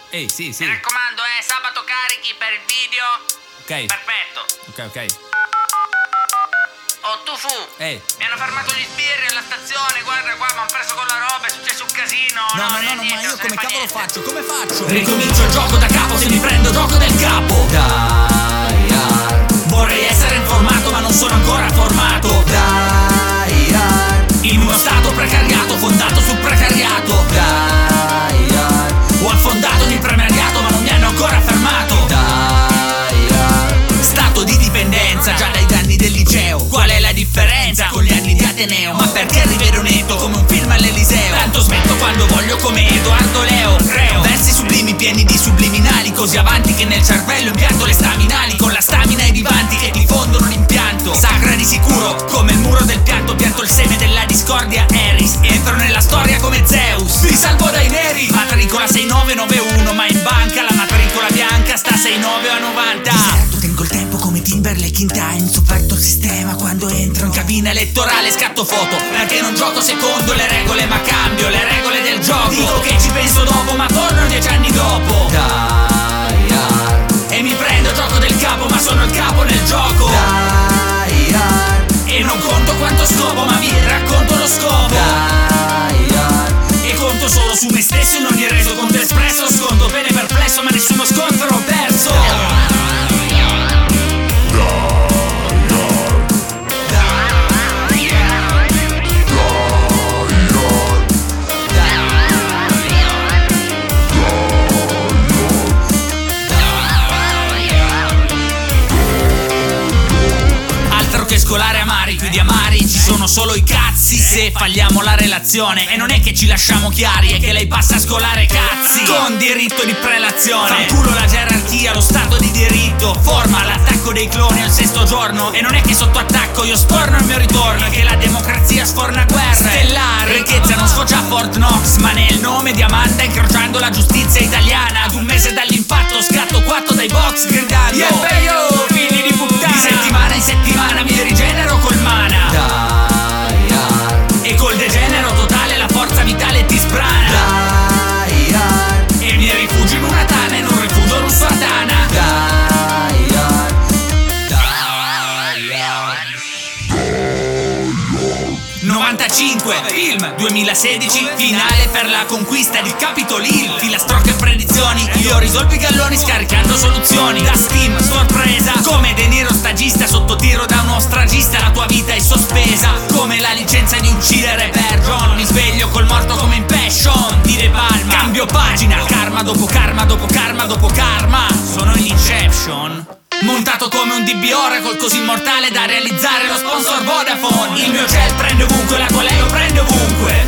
Ehi, sì. Mi raccomando, sabato carichi per il video. Ok. Perfetto. Ok. Oh, tu fu. Ehi. Mi hanno fermato gli sbirri alla stazione, guarda qua, mi hanno preso con la roba, è successo un casino. No, ma niente, io non se come ne fa cavolo niente. faccio? Come faccio? Ricomincio il gioco da capo, se mi prendo gioco del capo. Vorrei essere informato ma non sono ancora formato. In uno stato precariato, fondato sul precariato. Ho affondato nel precariato ma non mi hanno ancora fermato. Stato di dipendenza già dai danni del liceo. Qual è la differenza con gli anni di Ateneo? Ma perché rivedo netto come un film all'Eliseo? Tanto smetto quando voglio come Edoardo Leo. Creo versi sublimi pieni di subliminali, così avanti che nel cervello impianto le staminali. Con la stamina e i divanti che ti fondono l'impianto. Sacra di sicuro come il muro del pianto. Pianto il seme della discordia Eris. Entro nella storia come Zeus. Vi salvo dai neri. Matricola 6991, ma in banca la matricola bianca sta 69 a 90. Certo, tengo il tempo come Timberlake in time. Sofferto il sistema quando entro in cabina elettorale. Scatto foto perché non gioco secondo le regole, ma cambio le regole del gioco. Dico che ci penso dopo ma torno 10 anni dopo. E mi prendo gioco del capo ma sono il capo nel gioco. E non conto quanto scopo ma vi racconto lo scopo. E conto solo su me stesso in ogni reso conto espresso. Sconto bene perplesso ma nessuno scontro ho perso. Scolare amari, più di amari ci sono solo i cazzi se falliamo la relazione. E non è che ci lasciamo chiari, è che lei passa a scolare cazzi con diritto di prelazione. Fanculo la gerarchia, lo stato di diritto forma l'attacco dei cloni al 6° giorno. E non è che sotto attacco io storno il mio ritorno, è che la democrazia sforna guerre stellari. Ricchezza non sfocia a Fort Knox, ma nel nome di Amanda incrociando la giustizia italiana. Ad un mese dall'impatto scatto 4 dai box gridando io, figli di puttana. Di settimana in settimana mi rigenero col mana. E col degenero totale la forza vitale ti sbrana. E mi rifugio in una tana, in un rifugio russo a Tana. 95, film 2016, finale per la conquista di Capitol Hill. Filastrocche e predizioni, io risolvo i galloni scaricando soluzioni. Da Steam, sorpresa, come De Niro stagista sotto tiro da uno stragista. La tua vita è sospesa, come la licenza di uccidere per John. Mi sveglio col morto come in Passion di De Palma. Cambio pagina, karma dopo karma dopo karma dopo karma. Sono in Inception. Montato come un DB Oracle così immortale da realizzare lo sponsor Vodafone. Il mio gel prende ovunque, la tua lei lo prende ovunque.